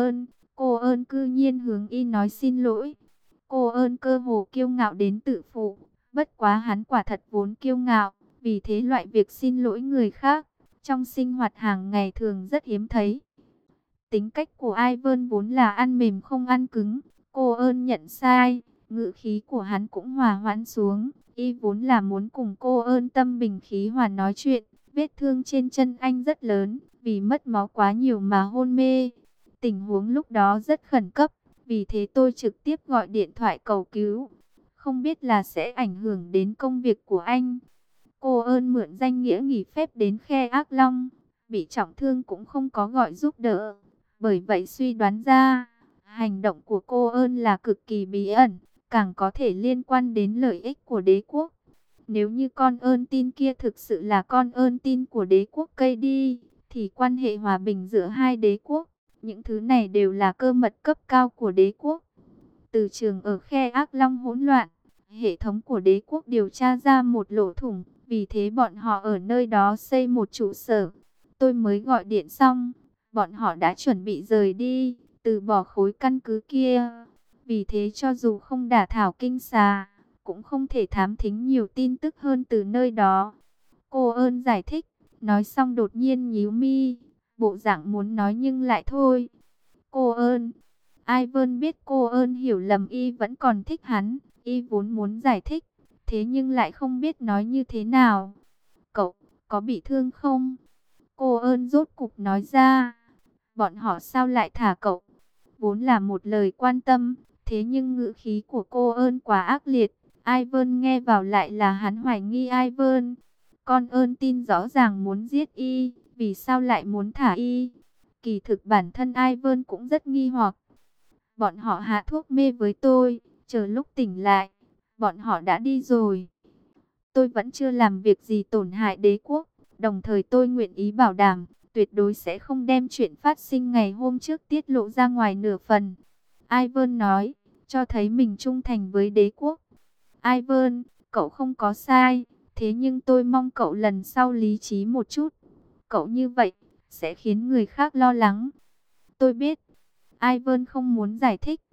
Speaker 1: cô ơn cư nhiên hướng y nói xin lỗi. Cô ơn cơ hồ kiêu ngạo đến tự phụ, bất quá hắn quả thật vốn kiêu ngạo, vì thế loại việc xin lỗi người khác, trong sinh hoạt hàng ngày thường rất hiếm thấy. Tính cách của Ivan vốn là ăn mềm không ăn cứng, cô ơn nhận sai, ngữ khí của hắn cũng hòa hoãn xuống, y vốn là muốn cùng cô ơn tâm bình khí hòa nói chuyện, vết thương trên chân anh rất lớn, vì mất máu quá nhiều mà hôn mê. Tình huống lúc đó rất khẩn cấp, vì thế tôi trực tiếp gọi điện thoại cầu cứu. Không biết là sẽ ảnh hưởng đến công việc của anh. Cô ơn mượn danh nghĩa nghỉ phép đến khe Ác Long, bị trọng thương cũng không có gọi giúp đỡ. Bởi vậy suy đoán ra, hành động của cô ơn là cực kỳ bí ẩn, càng có thể liên quan đến lợi ích của đế quốc. Nếu như con ơn tin kia thực sự là con ơn tin của đế quốc cây đi, thì quan hệ hòa bình giữa hai đế quốc, những thứ này đều là cơ mật cấp cao của đế quốc. Từ trường ở khe Ác Long hỗn loạn, hệ thống của đế quốc điều tra ra một lỗ thủng, vì thế bọn họ ở nơi đó xây một trụ sở. Tôi mới gọi điện xong, bọn họ đã chuẩn bị rời đi, từ bỏ khối căn cứ kia. Vì thế cho dù không đả thảo kinh xà, cũng không thể thám thính nhiều tin tức hơn từ nơi đó. Cô ơn giải thích, nói xong đột nhiên nhíu mi, bộ dạng muốn nói nhưng lại thôi. Cô ơn, Ivan biết cô ơn hiểu lầm y vẫn còn thích hắn, y vốn muốn giải thích, thế nhưng lại không biết nói như thế nào. Cậu, có bị thương không? Cô ơn rốt cục nói ra. Bọn họ sao lại thả cậu? Vốn là một lời quan tâm, thế nhưng ngữ khí của cô ơn quá ác liệt. Ivan nghe vào lại là hắn hoài nghi Ivan. Con ơn tin rõ ràng muốn giết y, vì sao lại muốn thả y? Kỳ thực bản thân Ivan cũng rất nghi hoặc. Bọn họ hạ thuốc mê với tôi, chờ lúc tỉnh lại, bọn họ đã đi rồi. Tôi vẫn chưa làm việc gì tổn hại đế quốc, đồng thời tôi nguyện ý bảo đảm, tuyệt đối sẽ không đem chuyện phát sinh ngày hôm trước tiết lộ ra ngoài nửa phần. Ivan nói, cho thấy mình trung thành với đế quốc. Ivan, cậu không có sai, thế nhưng tôi mong cậu lần sau lý trí một chút. Cậu như vậy, sẽ khiến người khác lo lắng. Tôi biết, Ivan không muốn giải thích.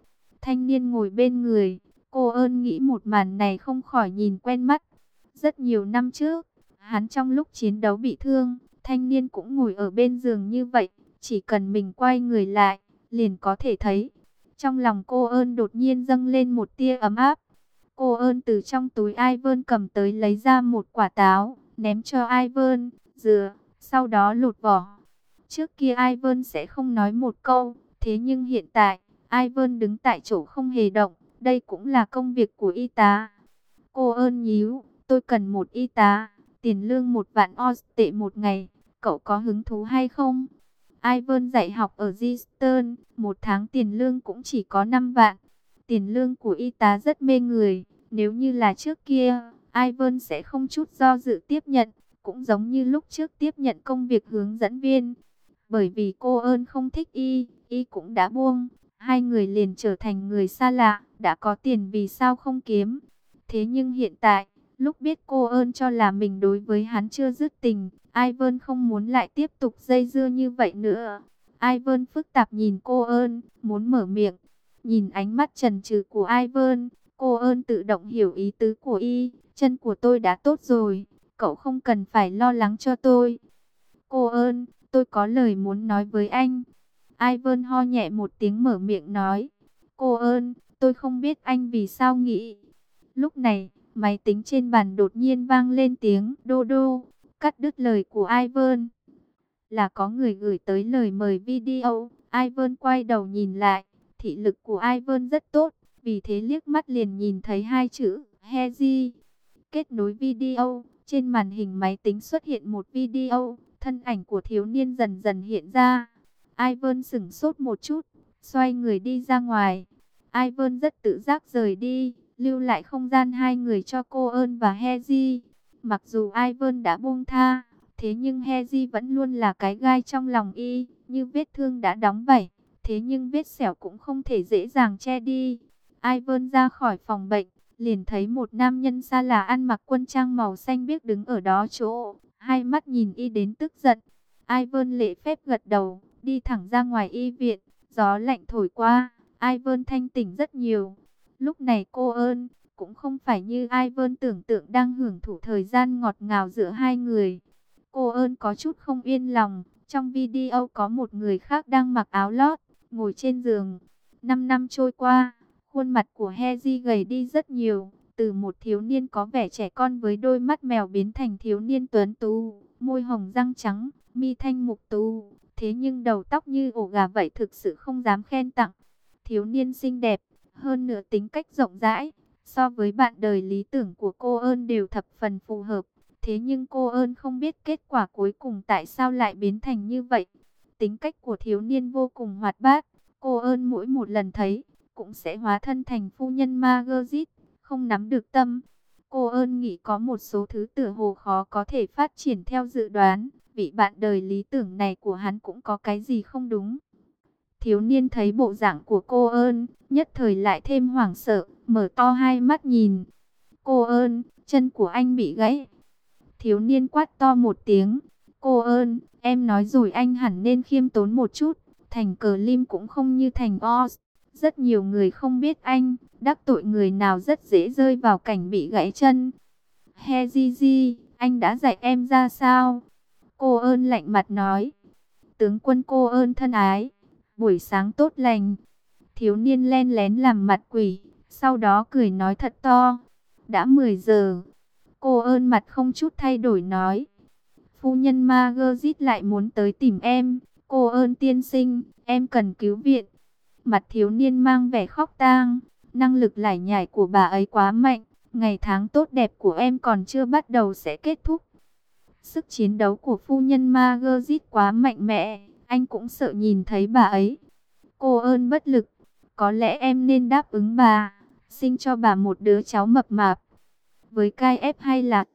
Speaker 1: thanh niên ngồi bên người. Cô ơn nghĩ một màn này không khỏi nhìn quen mắt. Rất nhiều năm trước, hắn trong lúc chiến đấu bị thương, thanh niên cũng ngồi ở bên giường như vậy. Chỉ cần mình quay người lại, liền có thể thấy. Trong lòng cô ơn đột nhiên dâng lên một tia ấm áp. Cô ơn từ trong túi Ivan cầm tới lấy ra một quả táo, ném cho Ivan, dừa, sau đó lột vỏ. Trước kia Ivan sẽ không nói một câu, thế nhưng hiện tại, Ivan đứng tại chỗ không hề động, đây cũng là công việc của y tá. Cô ơn nhíu, tôi cần một y tá, tiền lương 1.000 tệ một ngày, cậu có hứng thú hay không? Ivan dạy học ở Easton, một tháng tiền lương cũng chỉ có 5 vạn. Tiền lương của y tá rất mê người, nếu như là trước kia, Ivan sẽ không chút do dự tiếp nhận, cũng giống như lúc trước tiếp nhận công việc hướng dẫn viên. Bởi vì cô ơn không thích y cũng đã buông, hai người liền trở thành người xa lạ, đã có tiền vì sao không kiếm. Thế nhưng hiện tại, lúc biết cô ơn cho là mình đối với hắn chưa dứt tình, Ivan không muốn lại tiếp tục dây dưa như vậy nữa. Ivan phức tạp nhìn cô ơn, muốn mở miệng. Nhìn ánh mắt chần chừ của Ivan, cô ơn tự động hiểu ý tứ của y. Chân của tôi đã tốt rồi, cậu không cần phải lo lắng cho tôi. Cô ơn, tôi có lời muốn nói với anh. Ivan ho nhẹ một tiếng mở miệng nói. Cô ơn, tôi không biết anh vì sao nghĩ. Lúc này, máy tính trên bàn đột nhiên vang lên tiếng đô đô, cắt đứt lời của Ivan. Là có người gửi tới lời mời video. Ivan quay đầu nhìn lại, thị lực của Ivan rất tốt, vì thế liếc mắt liền nhìn thấy hai chữ Hezi. Kết nối video, trên màn hình máy tính xuất hiện một video, thân ảnh của thiếu niên dần dần hiện ra. Ivan sững sốt một chút, xoay người đi ra ngoài. Ivan rất tự giác rời đi, lưu lại không gian hai người cho cô ơn và Hezi. Mặc dù Ivan đã buông tha, thế nhưng Hezi vẫn luôn là cái gai trong lòng y, như vết thương đã đóng vảy, thế nhưng vết sẹo cũng không thể dễ dàng che đi. Ivan ra khỏi phòng bệnh, liền thấy một nam nhân xa lạ ăn mặc quân trang màu xanh biếc đứng ở đó chỗ, hai mắt nhìn y đến tức giận. Ivan lễ phép gật đầu, đi thẳng ra ngoài y viện, gió lạnh thổi qua, Ivan thanh tỉnh rất nhiều. Lúc này cô ơn, cũng không phải như Ivan tưởng tượng đang hưởng thụ thời gian ngọt ngào giữa hai người. Cô ơn có chút không yên lòng, trong video có một người khác đang mặc áo lót, ngồi trên giường. 5 năm trôi qua, khuôn mặt của Hezi gầy đi rất nhiều, từ một thiếu niên có vẻ trẻ con với đôi mắt mèo biến thành thiếu niên tuấn tú, môi hồng răng trắng, mi thanh mục tú, thế nhưng đầu tóc như ổ gà vậy thực sự không dám khen tặng. Thiếu niên xinh đẹp, hơn nữa tính cách rộng rãi, so với bạn đời lý tưởng của cô ơn đều thập phần phù hợp. Thế nhưng cô ơn không biết kết quả cuối cùng tại sao lại biến thành như vậy. Tính cách của thiếu niên vô cùng hoạt bát, cô ơn mỗi một lần thấy, cũng sẽ hóa thân thành phu nhân Margaret, không nắm được tâm. Cô ơn nghĩ có một số thứ tựa hồ khó có thể phát triển theo dự đoán, vị bạn đời lý tưởng này của hắn cũng có cái gì không đúng. Thiếu niên thấy bộ dạng của cô ơn, nhất thời lại thêm hoảng sợ, mở to hai mắt nhìn. Cô ơn, chân của anh bị gãy. Thiếu niên quát to một tiếng. Cô ơn, em nói rồi anh hẳn nên khiêm tốn một chút. Thành Cờ Lim cũng không như thành Oz. Rất nhiều người không biết anh, đắc tội người nào rất dễ rơi vào cảnh bị gãy chân. Hezi, anh đã dạy em ra sao? Cô ơn lạnh mặt nói. Tướng quân cô ơn thân ái, buổi sáng tốt lành. Thiếu niên len lén làm mặt quỷ, sau đó cười nói thật to. Đã 10 giờ. Cô ơn mặt không chút thay đổi nói. Phu nhân Margaret lại muốn tới tìm em. Cô ơn tiên sinh, em cần cứu viện. Mặt thiếu niên mang vẻ khóc tang. Năng lực lải nhải của bà ấy quá mạnh. Ngày tháng tốt đẹp của em còn chưa bắt đầu sẽ kết thúc. Sức chiến đấu của phu nhân Margaret quá mạnh mẽ. Anh cũng sợ nhìn thấy bà ấy. Cô ơn bất lực. Có lẽ em nên đáp ứng bà. Sinh cho bà một đứa cháu mập mạp. Với cai ép hay là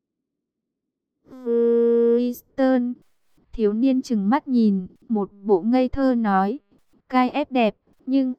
Speaker 1: Easton? Thiếu niên trừng mắt nhìn, một bộ ngây thơ nói. Cai ép đẹp, nhưng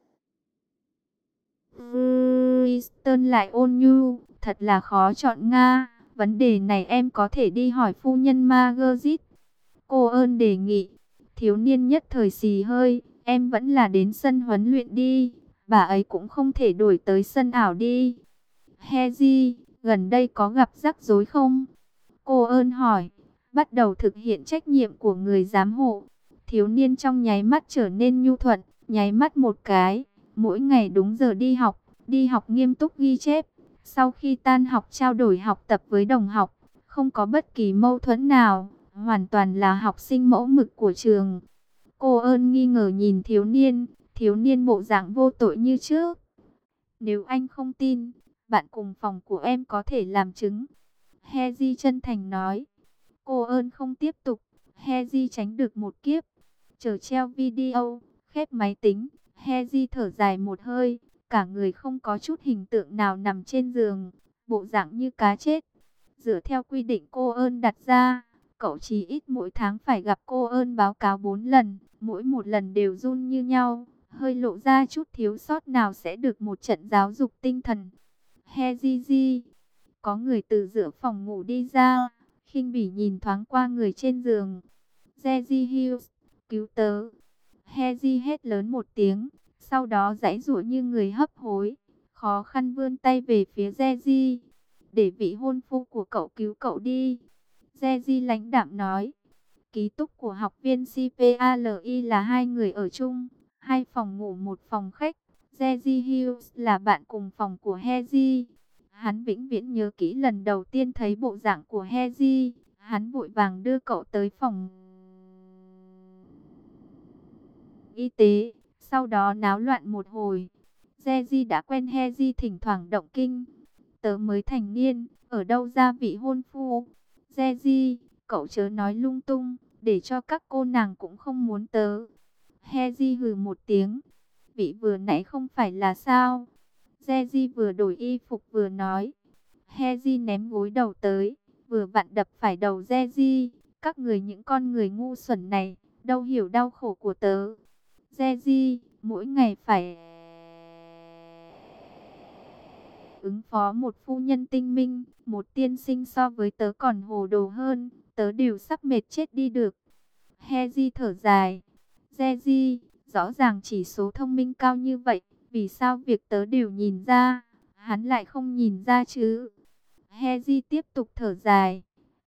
Speaker 1: Easton lại ôn nhu, thật là khó chọn nga. Vấn đề này em có thể đi hỏi phu nhân Margaret. Cô ơn đề nghị. Thiếu niên nhất thời xì hơi, em vẫn là đến sân huấn luyện đi. bà ấy cũng không thể đuổi tới sân ảo đi. Heji, gần đây có gặp rắc rối không? Cô ơn hỏi, bắt đầu thực hiện trách nhiệm của người giám hộ. Thiếu niên trong nháy mắt trở nên nhu thuận, nháy mắt một cái, mỗi ngày đúng giờ đi học nghiêm túc ghi chép. Sau khi tan học trao đổi học tập với đồng học, không có bất kỳ mâu thuẫn nào, hoàn toàn là học sinh mẫu mực của trường. Cô ơn nghi ngờ nhìn thiếu niên bộ dạng vô tội như trước. Nếu anh không tin, bạn cùng phòng của em có thể làm chứng. Heji chân thành nói. Cô ơn không tiếp tục, Heji tránh được một kiếp. Chờ treo video, khép máy tính, Heji thở dài một hơi, cả người không có chút hình tượng nào nằm trên giường, bộ dạng như cá chết. Dựa theo quy định cô ơn đặt ra, cậu chỉ ít mỗi tháng phải gặp cô ơn báo cáo 4 lần, mỗi một lần đều run như nhau, hơi lộ ra chút thiếu sót nào sẽ được một trận giáo dục tinh thần. Heji, có người từ giữa phòng ngủ đi ra, khinh bỉ nhìn thoáng qua người trên giường. Jeji Hughes, cứu tớ. Heji hét lớn một tiếng, sau đó giãy giụa như người hấp hối, khó khăn vươn tay về phía Jeji. Để vị hôn phu của cậu cứu cậu đi. Jeji lãnh đạm nói. Ký túc của học viên CPALI là 2 người ở chung, 2 phòng ngủ 1 phòng khách. Jeji Hughes là bạn cùng phòng của Heji. Hắn vĩnh viễn nhớ kỹ lần đầu tiên thấy bộ dạng của Heji, hắn vội vàng đưa cậu tới phòng y tế, sau đó náo loạn một hồi. Jeji đã quen Heji thỉnh thoảng động kinh. Tớ mới thành niên, ở đâu ra vị hôn phu? Jeji, cậu chớ nói lung tung, để cho các cô nàng cũng không muốn tớ. Heji hừ một tiếng. Vị vừa nãy không phải là sao? Jeji vừa đổi y phục vừa nói. Heji ném gối đầu tới, vừa vặn đập phải đầu Jeji. Các người những con người ngu xuẩn này, đâu hiểu đau khổ của tớ. Jeji, mỗi ngày phải ứng phó một phu nhân tinh minh, một tiên sinh so với tớ còn hồ đồ hơn, tớ đều sắp mệt chết đi được. Heji thở dài. Jeji, rõ ràng chỉ số thông minh cao như vậy, vì sao việc tớ đều nhìn ra, hắn lại không nhìn ra chứ? Heji tiếp tục thở dài.